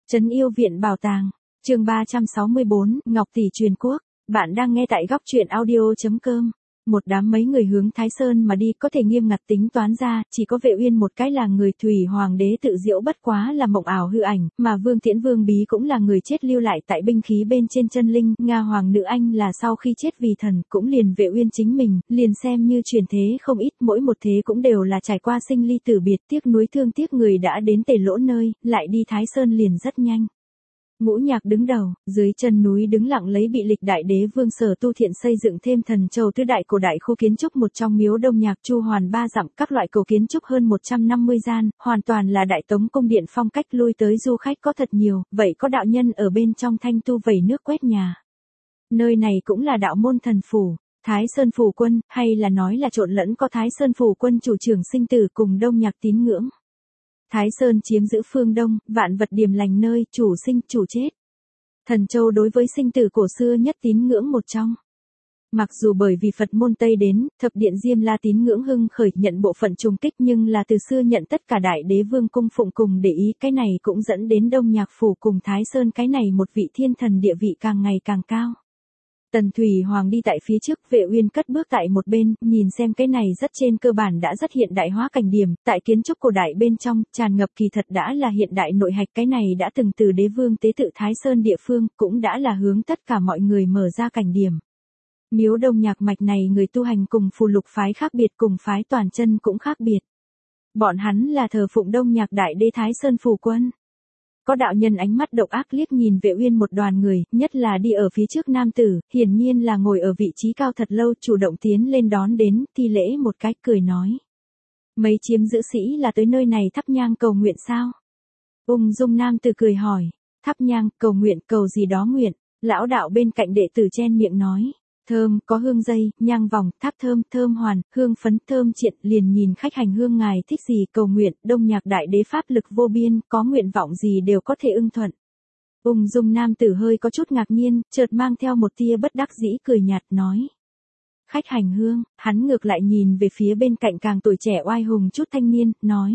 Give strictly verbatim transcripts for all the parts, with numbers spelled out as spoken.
Trấn Yêu Viện Bảo Tàng, chương ba trăm sáu mươi bốn, Ngọc Tỷ Truyền Quốc. Bạn đang nghe tại góc truyện audio chấm com. Một đám mấy người hướng Thái Sơn mà đi, có thể nghiêm ngặt tính toán ra, chỉ có Vệ Uyên một cái là người Thủy Hoàng đế tự diễu bất quá là mộng ảo hư ảnh, mà Vương Tiễn Vương Bí cũng là người chết lưu lại tại binh khí bên trên chân linh, Nga Hoàng nữ anh là sau khi chết vì thần, cũng liền Vệ Uyên chính mình, liền xem như truyền thế không ít, mỗi một thế cũng đều là trải qua sinh ly tử biệt, tiếc nuối thương tiếc người đã đến Tề Lỗ nơi, lại đi Thái Sơn liền rất nhanh. Ngũ Nhạc đứng đầu, dưới chân núi đứng lặng lấy bị lịch đại đế vương Sở Tu Thiện xây dựng thêm Thần Châu tứ đại cổ đại khu kiến trúc một trong miếu Đông Nhạc Chu Hoàn ba dặm, các loại cổ kiến trúc hơn một trăm năm mươi gian, hoàn toàn là đại tống cung điện phong cách, lui tới du khách có thật nhiều, vậy có đạo nhân ở bên trong thanh tu vẩy nước quét nhà. Nơi này cũng là đạo môn thần phủ, Thái Sơn Phủ Quân, hay là nói là trộn lẫn có Thái Sơn Phủ Quân chủ trưởng sinh tử cùng Đông Nhạc tín ngưỡng. Thái Sơn chiếm giữ phương Đông, vạn vật điềm lành nơi, chủ sinh, chủ chết. Thần Châu đối với sinh tử cổ xưa nhất tín ngưỡng một trong. Mặc dù bởi vì Phật môn Tây đến, thập điện Diêm La tín ngưỡng hưng khởi nhận bộ phận trùng kích, nhưng là từ xưa nhận tất cả đại đế vương cung phụng cùng để ý, cái này cũng dẫn đến Đông Nhạc Phủ cùng Thái Sơn cái này một vị thiên thần địa vị càng ngày càng cao. Tần Thủy Hoàng đi tại phía trước, Vệ Uyên cất bước tại một bên, nhìn xem cái này rất trên cơ bản đã rất hiện đại hóa cảnh điểm, tại kiến trúc cổ đại bên trong, tràn ngập kỳ thật đã là hiện đại nội hạch, cái này đã từng từ đế vương tế tự Thái Sơn địa phương, cũng đã là hướng tất cả mọi người mở ra cảnh điểm. Miếu Đông Nhạc mạch này người tu hành cùng phù lục phái khác biệt, cùng phái toàn chân cũng khác biệt. Bọn hắn là thờ phụng Đông Nhạc đại đế Thái Sơn Phủ Quân. Có đạo nhân ánh mắt độc ác liếc nhìn Vệ Uyên một đoàn người, nhất là đi ở phía trước nam tử, hiển nhiên là ngồi ở vị trí cao thật lâu, chủ động tiến lên đón đến, thi lễ một cách cười nói. Mấy chiếm giữ sĩ là tới nơi này thắp nhang cầu nguyện sao? Ung dung nam tử cười hỏi, thắp nhang, cầu nguyện, cầu gì đó nguyện, lão đạo bên cạnh đệ tử chen miệng nói. Thơm, có hương dây, nhang vòng, tháp thơm, thơm hoàn, hương phấn, thơm triện, liền nhìn khách hành hương ngài thích gì cầu nguyện, Đông Nhạc đại đế pháp lực vô biên, có nguyện vọng gì đều có thể ưng thuận. Ung dung nam tử hơi có chút ngạc nhiên, chợt mang theo một tia bất đắc dĩ cười nhạt nói. Khách hành hương, hắn ngược lại nhìn về phía bên cạnh càng tuổi trẻ oai hùng chút thanh niên, nói.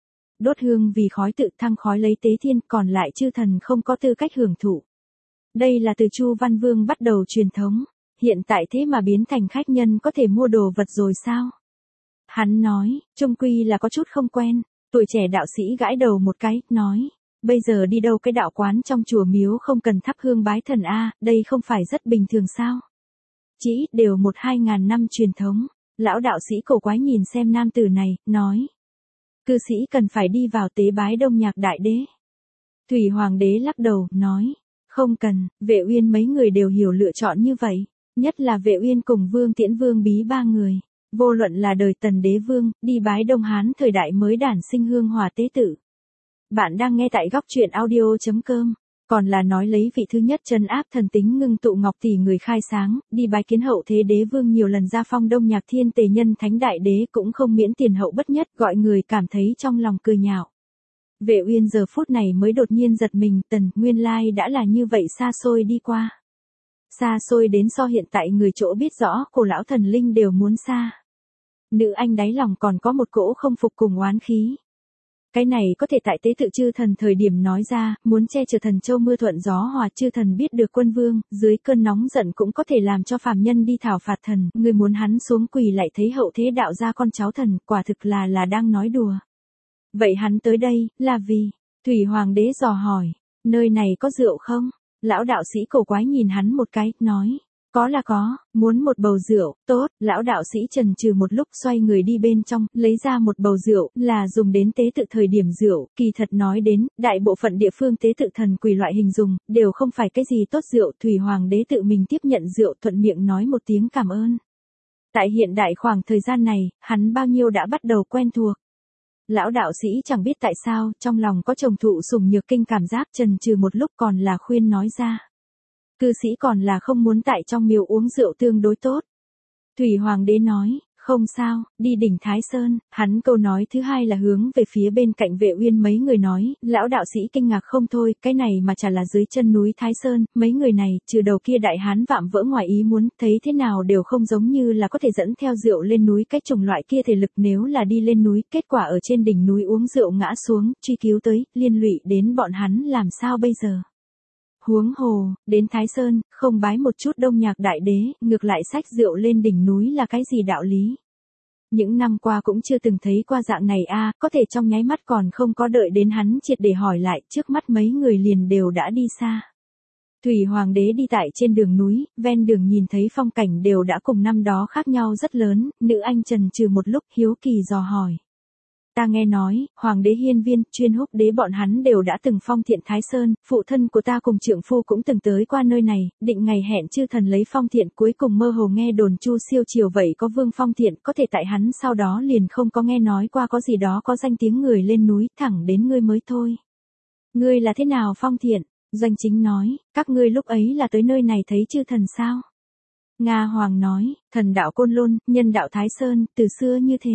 Đốt hương vì khói tự thăng khói lấy tế thiên, còn lại chư thần không có tư cách hưởng thụ. Đây là từ Chu Văn Vương bắt đầu truyền thống. Hiện tại thế mà biến thành khách nhân có thể mua đồ vật rồi sao? Hắn nói, chung quy là có chút không quen, tuổi trẻ đạo sĩ gãi đầu một cái, nói, bây giờ đi đâu cái đạo quán trong chùa miếu không cần thắp hương bái thần a, đây không phải rất bình thường sao? Chỉ đều một hai ngàn năm truyền thống, lão đạo sĩ cổ quái nhìn xem nam tử này, nói, cư sĩ cần phải đi vào tế bái Đông Nhạc đại đế. Thủy Hoàng đế lắc đầu, nói, không cần, Vệ Uyên mấy người đều hiểu lựa chọn như vậy. Nhất là Vệ Uyên cùng Vương Tiễn Vương Bí ba người, vô luận là đời Tần Đế Vương, đi bái Đông Hán thời đại mới đản sinh hương hòa tế tự. Bạn đang nghe tại góc truyện audio chấm com, còn là nói lấy vị thứ nhất trấn áp thần tính ngưng tụ Ngọc Tỷ người khai sáng, đi bái kiến hậu thế đế vương nhiều lần gia phong Đông Nhạc Thiên Tề nhân thánh đại đế cũng không miễn tiền hậu bất nhất, gọi người cảm thấy trong lòng cười nhạo. Vệ Uyên giờ phút này mới đột nhiên giật mình, Tần, nguyên lai đã là như vậy xa xôi đi qua. Xa xôi đến so hiện tại người chỗ biết rõ cổ lão thần linh đều muốn xa. Nữ anh đáy lòng còn có một cỗ không phục cùng oán khí. Cái này có thể tại tế tự chư thần thời điểm nói ra, muốn che chở Thần Châu mưa thuận gió hòa, chư thần biết được quân vương, dưới cơn nóng giận cũng có thể làm cho phàm nhân đi thảo phạt thần, người muốn hắn xuống quỳ lại thấy hậu thế đạo ra con cháu thần, quả thực là là đang nói đùa. Vậy hắn tới đây, là vì, Thủy Hoàng đế dò hỏi, nơi này có rượu không? Lão đạo sĩ cổ quái nhìn hắn một cái, nói, có là có, muốn một bầu rượu, tốt, lão đạo sĩ chần chừ một lúc xoay người đi bên trong, lấy ra một bầu rượu, là dùng đến tế tự thời điểm rượu, kỳ thật nói đến, đại bộ phận địa phương tế tự thần quỷ loại hình dùng, đều không phải cái gì tốt rượu, Thủy Hoàng đế tự mình tiếp nhận rượu thuận miệng nói một tiếng cảm ơn. Tại hiện đại khoảng thời gian này, hắn bao nhiêu đã bắt đầu quen thuộc. Lão đạo sĩ chẳng biết tại sao, trong lòng có chồng thụ sủng nhược kinh cảm giác, chần chừ một lúc còn là khuyên nói ra. Cư sĩ còn là không muốn tại trong miếu uống rượu tương đối tốt. Thủy Hoàng đế nói, Không sao, đi đỉnh Thái Sơn. Hắn câu nói thứ hai là hướng về phía bên cạnh Vệ Uyên mấy người nói, lão đạo sĩ kinh ngạc không thôi, cái này mà chả là dưới chân núi Thái Sơn, mấy người này, trừ đầu kia đại hán vạm vỡ ngoài ý muốn, thấy thế nào đều không giống như là có thể dẫn theo rượu lên núi cái chủng loại kia thể lực, nếu là đi lên núi, kết quả ở trên đỉnh núi uống rượu ngã xuống, truy cứu tới, liên lụy đến bọn hắn làm sao bây giờ. Huống hồ, đến Thái Sơn, không bái một chút Đông Nhạc Đại Đế, ngược lại xách rượu lên đỉnh núi là cái gì đạo lý. Những năm qua cũng chưa từng thấy qua dạng này a, có thể trong nháy mắt còn không có đợi đến hắn triệt để hỏi lại, trước mắt mấy người liền đều đã đi xa. Thủy Hoàng đế đi tại trên đường núi, ven đường nhìn thấy phong cảnh đều đã cùng năm đó khác nhau rất lớn, nữ anh trần trừ một lúc hiếu kỳ dò hỏi. Ta nghe nói, Hoàng đế Hiên Viên, Chuyên Húc đế bọn hắn đều đã từng phong thiện Thái Sơn, phụ thân của ta cùng trượng phu cũng từng tới qua nơi này, định ngày hẹn chư thần lấy phong thiện, cuối cùng mơ hồ nghe đồn Chu siêu triều vậy có vương phong thiện, có thể tại hắn sau đó liền không có nghe nói qua có gì đó có danh tiếng người lên núi, thẳng đến ngươi mới thôi. Ngươi là thế nào phong thiện? Doanh Chính nói, các ngươi lúc ấy là tới nơi này thấy chư thần sao? Nga Hoàng nói, thần đạo Côn Lôn, nhân đạo Thái Sơn, từ xưa như thế.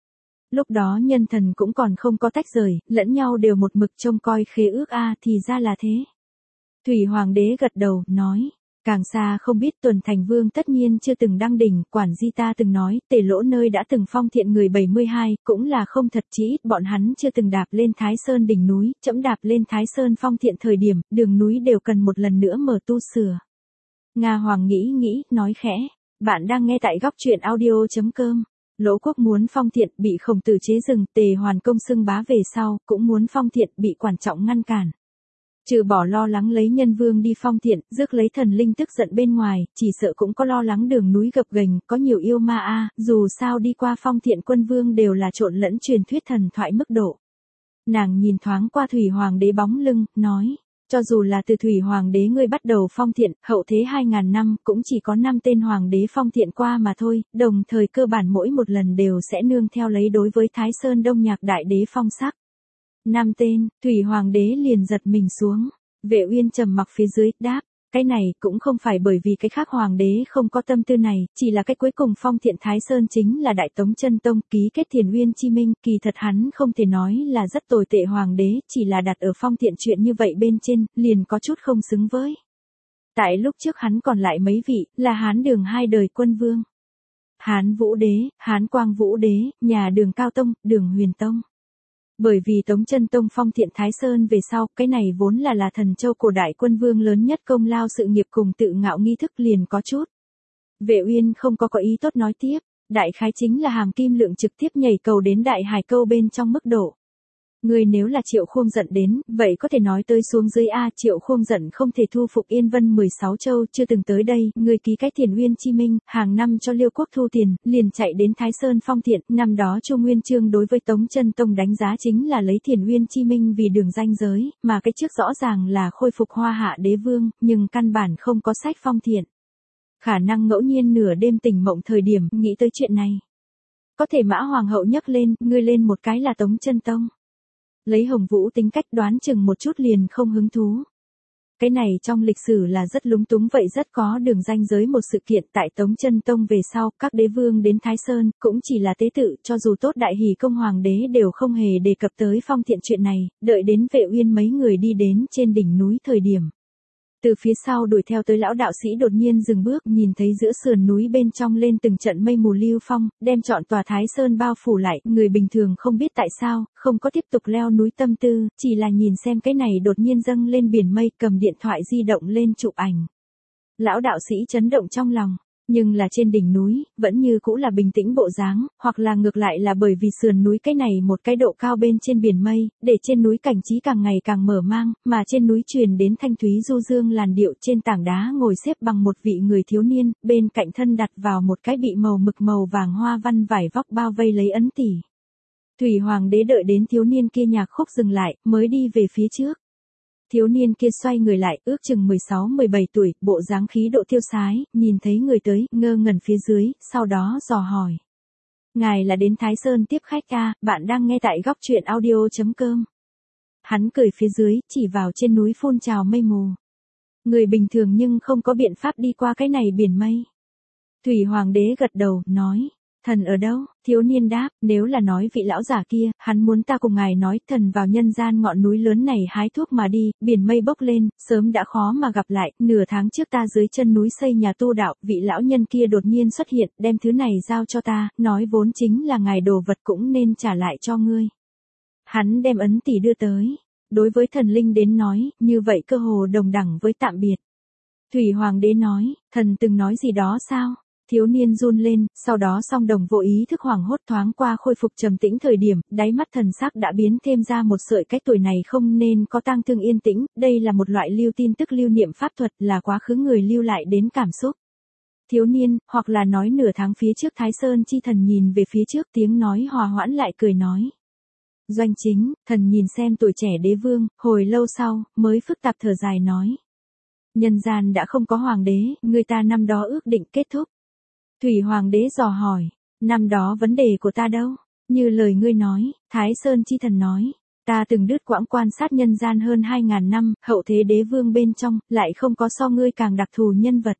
Lúc đó nhân thần cũng còn không có tách rời, lẫn nhau đều một mực trông coi khế ước a, thì ra là thế. Thủy Hoàng đế gật đầu, nói, càng xa không biết Tuần Thành Vương tất nhiên chưa từng đăng đỉnh, quản di ta từng nói, Tề Lỗ nơi đã từng phong thiện người bảy mươi hai, cũng là không thật, chỉ ít bọn hắn chưa từng đạp lên Thái Sơn đỉnh núi, trẫm đạp lên Thái Sơn phong thiện thời điểm, đường núi đều cần một lần nữa mở tu sửa. Nga Hoàng nghĩ nghĩ, nói khẽ, bạn đang nghe tại góc truyện audio chấm com. Lỗ quốc muốn phong thiện, bị Khổng Tử chế dừng, Tề Hoàn Công xưng bá về sau, cũng muốn phong thiện, bị Quản Trọng ngăn cản. Trừ bỏ lo lắng lấy nhân vương đi phong thiện, rước lấy thần linh tức giận bên ngoài, chỉ sợ cũng có lo lắng đường núi gập ghềnh, có nhiều yêu ma a, dù sao đi qua phong thiện quân vương đều là trộn lẫn truyền thuyết thần thoại mức độ. Nàng nhìn thoáng qua Thủy Hoàng đế bóng lưng, nói, cho dù là từ Thủy Hoàng đế ngươi bắt đầu phong thiện, hậu thế hai ngàn năm, cũng chỉ có năm tên Hoàng đế phong thiện qua mà thôi, đồng thời cơ bản mỗi một lần đều sẽ nương theo lấy đối với Thái Sơn Đông Nhạc Đại Đế phong sắc. Năm tên, Thủy Hoàng đế liền giật mình xuống, Vệ Uyên trầm mặc phía dưới, đáp, cái này cũng không phải bởi vì cái khác Hoàng đế không có tâm tư này, chỉ là cái cuối cùng phong thiện Thái Sơn chính là Đại Tống Chân Tông ký kết Thiền Uyên Chi Minh, kỳ thật hắn không thể nói là rất tồi tệ Hoàng đế, chỉ là đặt ở phong thiện chuyện như vậy bên trên, liền có chút không xứng với. Tại lúc trước hắn còn lại mấy vị, là Hán Đường hai đời quân vương. Hán Vũ đế, Hán Quang Vũ đế, nhà Đường Cao Tông, Đường Huyền Tông. Bởi vì Tống Chân Tông phong thiện Thái Sơn về sau, cái này vốn là là thần châu cổ đại quân vương lớn nhất công lao sự nghiệp cùng tự ngạo nghi thức liền có chút. Vệ Uyên không có có ý tốt nói tiếp, đại khái chính là Hàm Kim Lượng trực tiếp nhảy cầu đến Đại Hải Câu bên trong mức độ. Người nếu là Triệu Khuông Giận đến, vậy có thể nói tới xuống dưới a, Triệu Khuông Giận không thể thu phục Yên Vân mười sáu châu, chưa từng tới đây, người ký cái Thiền Uyên Chi Minh, hàng năm cho Liêu quốc thu tiền, liền chạy đến Thái Sơn phong thiện, năm đó Chu Nguyên Chương đối với Tống Chân Tông đánh giá chính là lấy Thiền Uyên Chi Minh vì đường ranh giới, mà cái trước rõ ràng là khôi phục Hoa Hạ Đế Vương, nhưng căn bản không có sách phong thiện. Khả năng ngẫu nhiên nửa đêm tỉnh mộng thời điểm, nghĩ tới chuyện này. Có thể Mã Hoàng hậu nhấc lên, ngươi lên một cái là Tống Chân Tông. Lấy Hồng Vũ tính cách đoán chừng một chút liền không hứng thú. Cái này trong lịch sử là rất lúng túng vậy, rất có đường ranh giới một sự kiện tại Tống Chân Tông về sau, các đế vương đến Thái Sơn, cũng chỉ là tế tự, cho dù tốt Đại Hỷ Công Hoàng đế đều không hề đề cập tới phong thiện chuyện này, đợi đến Vệ Uyên mấy người đi đến trên đỉnh núi thời điểm. Từ phía sau đuổi theo tới lão đạo sĩ đột nhiên dừng bước, nhìn thấy giữa sườn núi bên trong lên từng trận mây mù lưu phong, đem trọn tòa Thái Sơn bao phủ lại, người bình thường không biết tại sao, không có tiếp tục leo núi tâm tư, chỉ là nhìn xem cái này đột nhiên dâng lên biển mây, cầm điện thoại di động lên chụp ảnh. Lão đạo sĩ chấn động trong lòng, nhưng là trên đỉnh núi, vẫn như cũ là bình tĩnh bộ dáng, hoặc là ngược lại là bởi vì sườn núi cái này một cái độ cao bên trên biển mây, để trên núi cảnh trí càng ngày càng mở mang, mà trên núi truyền đến thanh thúy du dương làn điệu, trên tảng đá ngồi xếp bằng một vị người thiếu niên, bên cạnh thân đặt vào một cái bị màu mực màu vàng hoa văn vải vóc bao vây lấy ấn tỷ. Thủy Hoàng đế đợi đến thiếu niên kia nhạc khúc dừng lại, mới đi về phía trước. Thiếu niên kia xoay người lại, ước chừng mười sáu mười bảy tuổi, bộ dáng khí độ tiêu sái, nhìn thấy người tới, ngơ ngẩn phía dưới, sau đó dò hỏi. Ngài là đến Thái Sơn tiếp khách a, bạn đang nghe tại góc truyện audio chấm com. Hắn cười phía dưới, chỉ vào trên núi phun trào mây mù. Người bình thường nhưng không có biện pháp đi qua cái này biển mây. Thủy Hoàng đế gật đầu, nói. Thần ở đâu? Thiếu niên đáp, nếu là nói vị lão giả kia, hắn muốn ta cùng ngài nói, thần vào nhân gian ngọn núi lớn này hái thuốc mà đi, biển mây bốc lên, sớm đã khó mà gặp lại, nửa tháng trước ta dưới chân núi xây nhà tu đạo, vị lão nhân kia đột nhiên xuất hiện, đem thứ này giao cho ta, nói vốn chính là ngài đồ vật cũng nên trả lại cho ngươi. Hắn đem ấn tỷ đưa tới, đối với thần linh đến nói, như vậy cơ hồ đồng đẳng với tạm biệt. Thủy Hoàng đế nói, thần từng nói gì đó sao? Thiếu niên run lên, sau đó song đồng vô ý thức hoảng hốt thoáng qua khôi phục trầm tĩnh thời điểm, đáy mắt thần sắc đã biến thêm ra một sợi cái tuổi này không nên có tang thương yên tĩnh, đây là một loại lưu tin tức lưu niệm pháp thuật là quá khứ người lưu lại đến cảm xúc. Thiếu niên, hoặc là nói nửa tháng phía trước Thái Sơn chi thần nhìn về phía trước tiếng nói hòa hoãn lại cười nói. Doanh Chính, thần nhìn xem tuổi trẻ đế vương, hồi lâu sau, mới phức tạp thở dài nói. Nhân gian đã không có hoàng đế, người ta năm đó ước định kết thúc. Thủy Hoàng đế dò hỏi, năm đó vấn đề của ta đâu? Như lời ngươi nói, Thái Sơn chi thần nói, ta từng đứt quãng quan sát nhân gian hơn hai ngàn năm, hậu thế đế vương bên trong, lại không có so ngươi càng đặc thù nhân vật.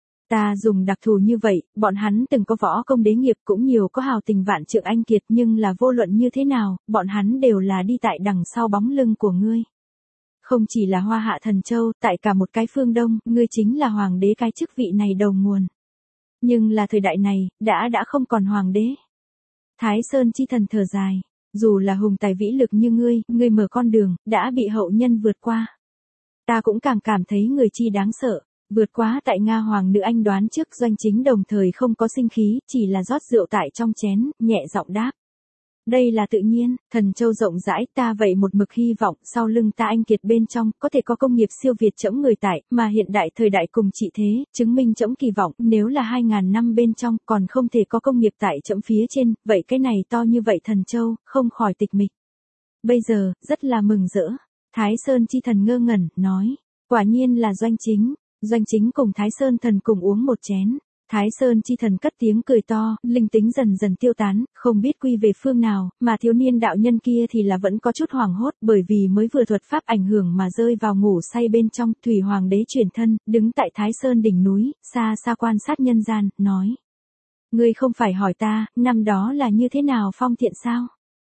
Ta dùng đặc thù như vậy, bọn hắn từng có võ công đế nghiệp cũng nhiều có hào tình vạn trượng anh kiệt nhưng là vô luận như thế nào, bọn hắn đều là đi tại đằng sau bóng lưng của ngươi. Không chỉ là Hoa Hạ Thần Châu, tại cả một cái phương Đông, ngươi chính là hoàng đế cái chức vị này đầu nguồn. Nhưng là thời đại này, đã đã không còn hoàng đế. Thái Sơn chi thần thở dài, dù là hùng tài vĩ lực như ngươi, ngươi mở con đường, đã bị hậu nhân vượt qua. Ta cũng càng cảm thấy người chi đáng sợ, vượt quá tại Nga hoàng nữ anh đoán trước Doanh Chính đồng thời không có sinh khí, chỉ là rót rượu tại trong chén, nhẹ giọng đáp. Đây là tự nhiên, Thần Châu rộng rãi ta vậy một mực hy vọng sau lưng ta anh kiệt bên trong có thể có công nghiệp siêu việt trẫm người tại, mà hiện đại thời đại cùng trị thế, chứng minh trẫm kỳ vọng nếu là hai ngàn năm bên trong còn không thể có công nghiệp tại trẫm phía trên, vậy cái này to như vậy Thần Châu, không khỏi tịch mịch. Bây giờ, rất là mừng rỡ. Thái Sơn chi thần ngơ ngẩn, nói, quả nhiên là Doanh Chính. Doanh Chính cùng Thái Sơn thần cùng uống một chén. Thái Sơn chi thần cất tiếng cười to, linh tính dần dần tiêu tán, không biết quy về phương nào, mà thiếu niên đạo nhân kia thì là vẫn có chút hoảng hốt bởi vì mới vừa thuật pháp ảnh hưởng mà rơi vào ngủ say bên trong. Thủy Hoàng đế chuyển thân, đứng tại Thái Sơn đỉnh núi, xa xa quan sát nhân gian, nói. Ngươi không phải hỏi ta, năm đó là như thế nào phong thiện sao?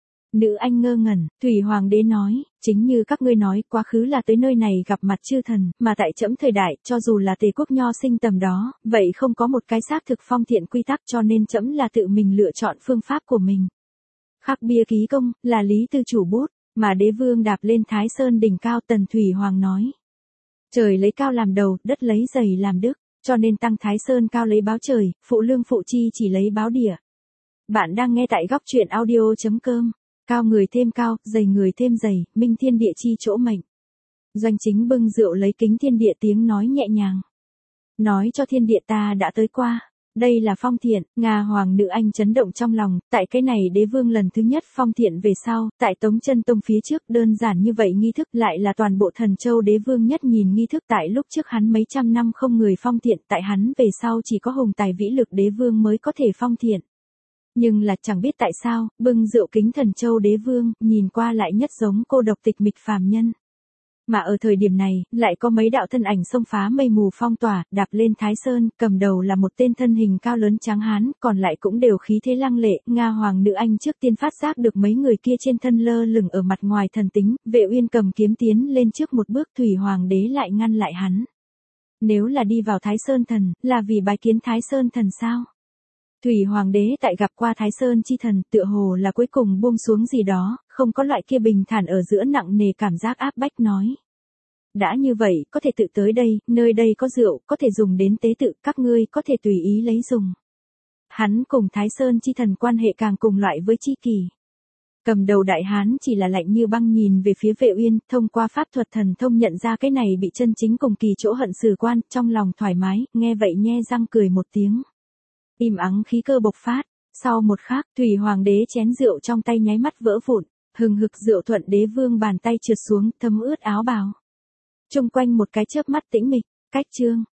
Nữ anh ngơ ngẩn, Thủy Hoàng đế nói, chính như các ngươi nói, quá khứ là tới nơi này gặp mặt chư thần, mà tại trẫm thời đại, cho dù là Tề quốc nho sinh tầm đó, vậy không có một cái xác thực phong thiện quy tắc cho nên trẫm là tự mình lựa chọn phương pháp của mình. Khắc bia ký công, là lý tư chủ bút, mà đế vương đạp lên Thái Sơn đỉnh cao Tần Thủy Hoàng nói. Trời lấy cao làm đầu, đất lấy dày làm đức, cho nên tăng Thái Sơn cao lấy báo trời, phụ lương phụ chi chỉ lấy báo địa. Bạn đang nghe tại góc truyện audio chấm com. Cao người thêm cao, dày người thêm dày, minh thiên địa chi chỗ mệnh. Doanh Chính bưng rượu lấy kính thiên địa tiếng nói nhẹ nhàng. Nói cho thiên địa ta đã tới qua. Đây là phong thiện, Nga hoàng nữ anh chấn động trong lòng, tại cái này đế vương lần thứ nhất phong thiện về sau, tại Tống Chân Tông phía trước đơn giản như vậy nghi thức lại là toàn bộ Thần Châu đế vương nhất nhìn nghi thức tại lúc trước hắn mấy trăm năm không người phong thiện, tại hắn về sau chỉ có hùng tài vĩ lực đế vương mới có thể phong thiện. Nhưng là chẳng biết tại sao, bưng rượu kính Thần Châu đế vương, nhìn qua lại nhất giống cô độc tịch mịch phàm nhân. Mà ở thời điểm này, lại có mấy đạo thân ảnh xông phá mây mù phong tỏa, đạp lên Thái Sơn, cầm đầu là một tên thân hình cao lớn trắng hán, còn lại cũng đều khí thế lăng lệ. Nga hoàng nữ anh trước tiên phát giác được mấy người kia trên thân lơ lửng ở mặt ngoài thần tính, Vệ Uyên cầm kiếm tiến lên trước một bước, Thủy Hoàng đế lại ngăn lại hắn. Nếu là đi vào Thái Sơn thần, là vì bái kiến Thái Sơn thần sao? Thủy Hoàng đế tại gặp qua Thái Sơn chi thần, tựa hồ là cuối cùng buông xuống gì đó, không có loại kia bình thản ở giữa nặng nề cảm giác áp bách nói. Đã như vậy, có thể tự tới đây, nơi đây có rượu, có thể dùng đến tế tự, các ngươi có thể tùy ý lấy dùng. Hắn cùng Thái Sơn chi thần quan hệ càng cùng loại với chi kỷ. Cầm đầu đại hán chỉ là lạnh như băng nhìn về phía Vệ Uyên, thông qua pháp thuật thần thông nhận ra cái này bị chân chính cùng kỳ chỗ hận sử quan, trong lòng thoải mái, nghe vậy nhe răng cười một tiếng. Im ắng khí cơ bộc phát, sau một khắc, Thủy Hoàng đế chén rượu trong tay nháy mắt vỡ vụn, hừng hực rượu thuận đế vương bàn tay trượt xuống, thấm ướt áo bào. Trung quanh một cái chớp mắt tĩnh mịch, cách chương.